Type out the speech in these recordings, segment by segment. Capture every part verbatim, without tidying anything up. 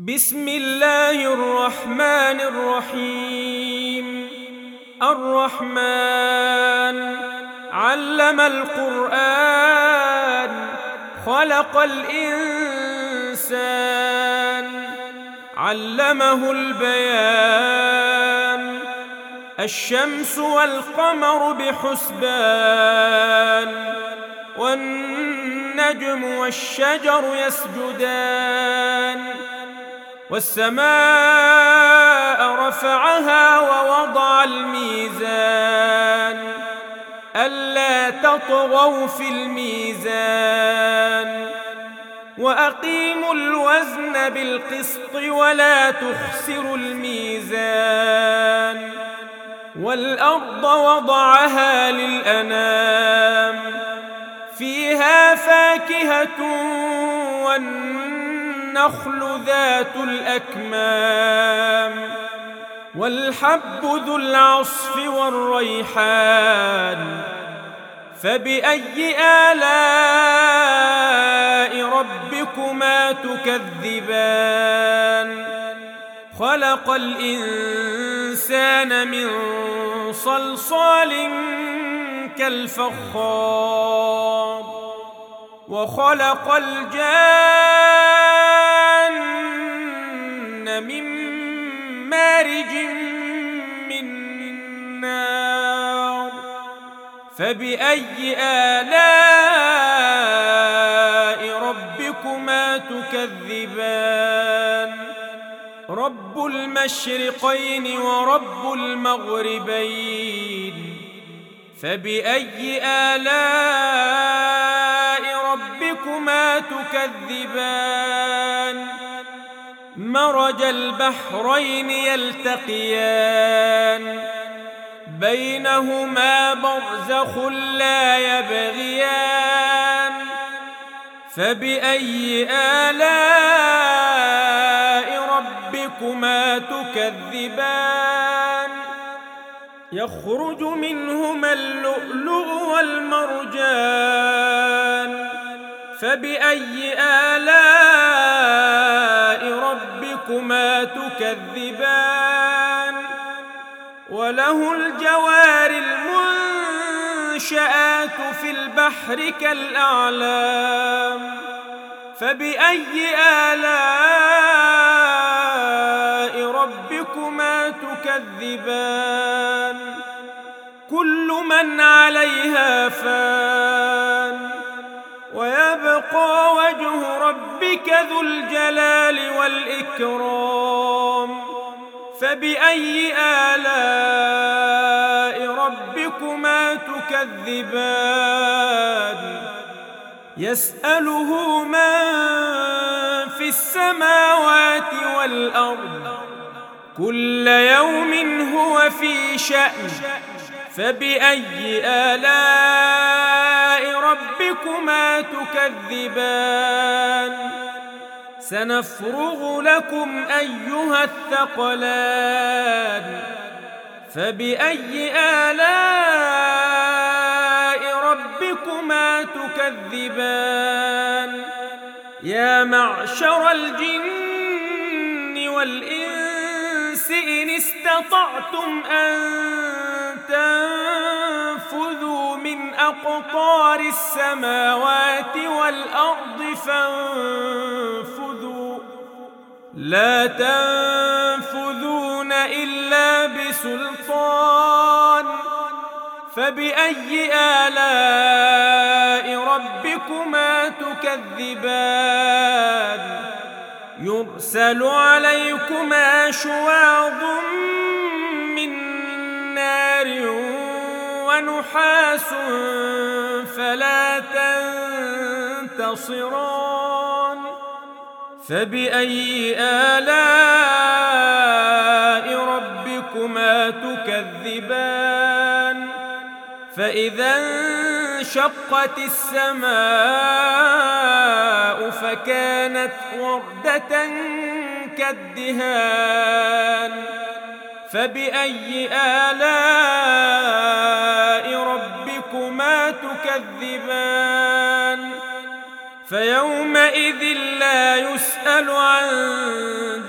بسم الله الرحمن الرحيم. الرحمن علم القرآن، خلق الإنسان، علمه البيان. الشمس والقمر بحسبان، والنجم والشجر يسجدان. والسماء رفعها ووضع الميزان، ألا تطغوا في الميزان. وأقيموا الوزن بالقسط ولا تخسروا الميزان. والأرض وضعها للأنام، فيها فاكهة والنخل ذات الأكمام، والحب ذو العصف والريحان. فبأي آلاء ربكما تكذبان؟ خلق الإنسان من صلصال كالفخار، وخلق الجان من مارج من نار. فبأي آلاء ربكما تكذبان؟ رب المشرقين ورب المغربين. فبأي آلاء ربكما تكذبان؟ مرج البحرين يلتقيان، بينهما برزخ لا يبغيان. فبأي آلاء ربكما تكذبان؟ يخرج منهما اللؤلؤ والمرجان. فبأي آلاء ربكما تكذبان؟ وله الجوار المنشآت في البحر كالأعلام. فبأي آلاء ربكما تكذبان؟ كل من عليها فان، ويبقى وجه ربك ذو الجلال والإكرام. فبأي آلاء ربكما تكذبان؟ يسأله من في السماوات والأرض، كل يوم هو في شأن. فبأي آلاء ربكما تكذبان؟ سنفرغ لكم أيها الثقلان. فبأي آلاء ربكما تكذبان؟ يا معشر الجن والإنس إن استطعتم أن تنفذوا من أقطار السماوات والأرض فانفذوا، لا تنفذون إلا بسلطان. فبأي آلاء ربكما تكذبان؟ يرسل عليكما شواظ من نار ونحاس فلا تنتصران. فبأي آلاء ربكما تكذبان؟ فإذا انشقت السماء فكانت وردة كالدهان. فبأي آلاء ربكما تكذبان؟ فيومئذ لا يسأل عن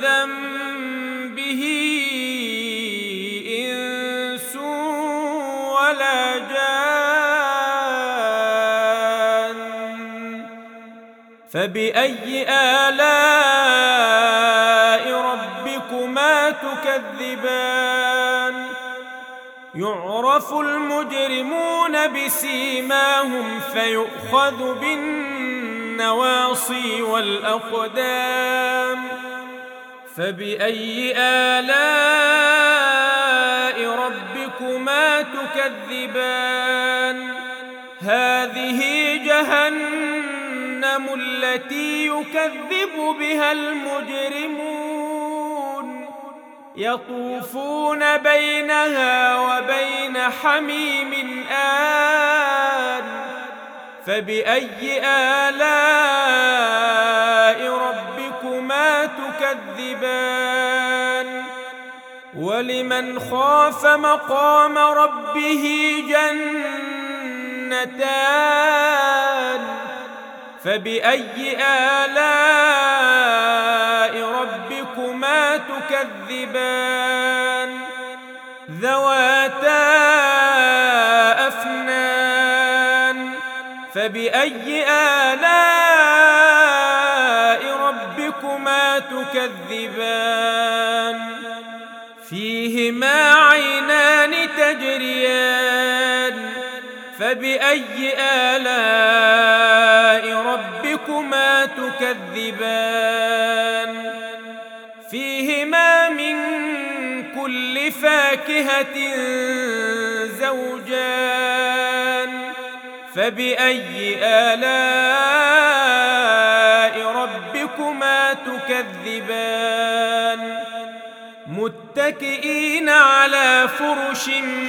فبأي آلاء ربكما تكذبان يعرف المجرمون بسيماهم فيؤخذ بالنواصي والأقدام فبأي آلاء ربكما تكذبان هذه جهنم التي يكذب بها المجرمون يطوفون بينها وبين حميم آن فبأي آلاء ربكما تكذبان ولمن خاف مقام ربه جنتان فبأي آلاء ربكما تكذبان ذواتا أفنان فبأي آلاء ربكما تكذبان فيهما عينان تجريان فبأي آلاء ربكما تكذبان فيهما من كل فاكهة زوجان فبأي آلاء ربكما تكذبان متكئين على فرش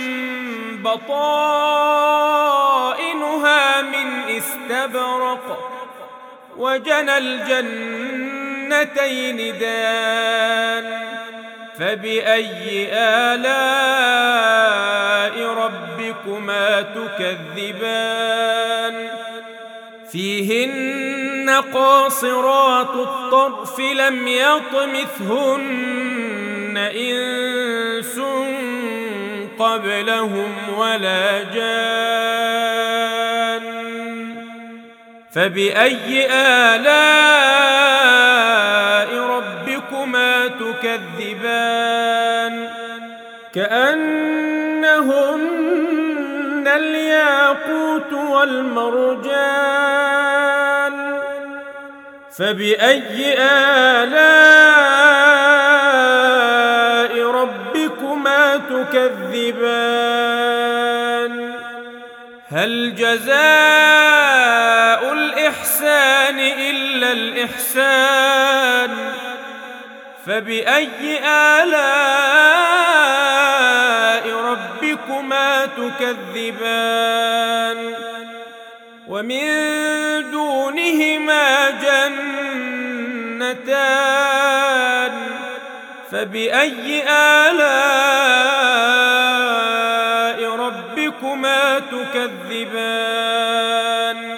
بطائنها من استبرق وجنى الجنتين دان فبأي آلاء ربكما تكذبان فيهن قاصرات الطرف لم يطمثهن إنس قبلهم ولا جان فبأي آلاء ربكما تكذبان كأنهن الياقوت والمرجان فبأي آلاء ربكما تكذبان هل جزاء الإحسان إلا الإحسان فبأي آلاء ربكما تكذبان ومن دونهما جنتان فبأي آلاء ربكما تكذبان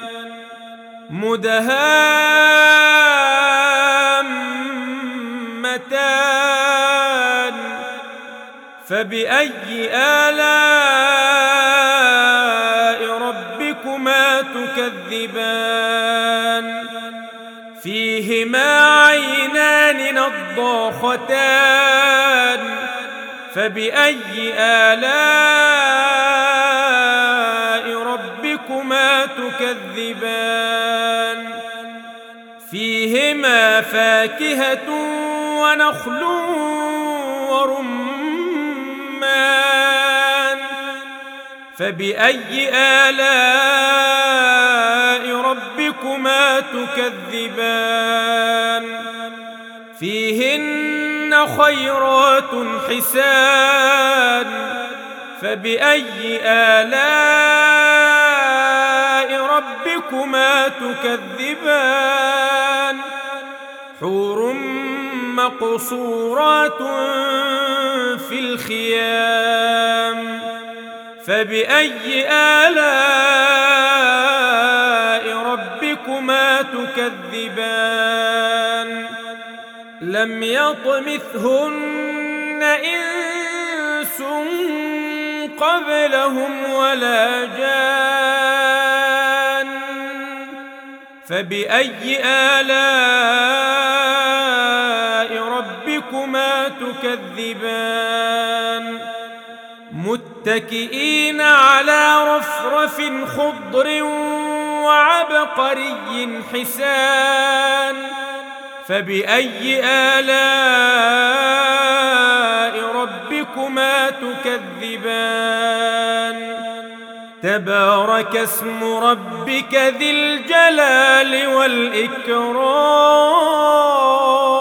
مدهامتان فبأي آلاء ربكما تكذبان فيهما عينان نضاختان فبأي آلاء ربكما تكذبان فيهما فاكهة ونخل ورمان فبأي آلاء ربكما تكذبان فيهن خيرات حسان فبأي آلاء ربكما تكذبان حور مقصورات في الخيام فبأي آلاء ربكما تكذبان لم يطمثهن إنس قبلهم ولا جان فبأي آلاء ربكما تكذبان متكئين على رفرف خضر وعبقري حسان فبأي آلاء ربكما تكذبان تبارك اسم ربك ذي الجلال والإكرام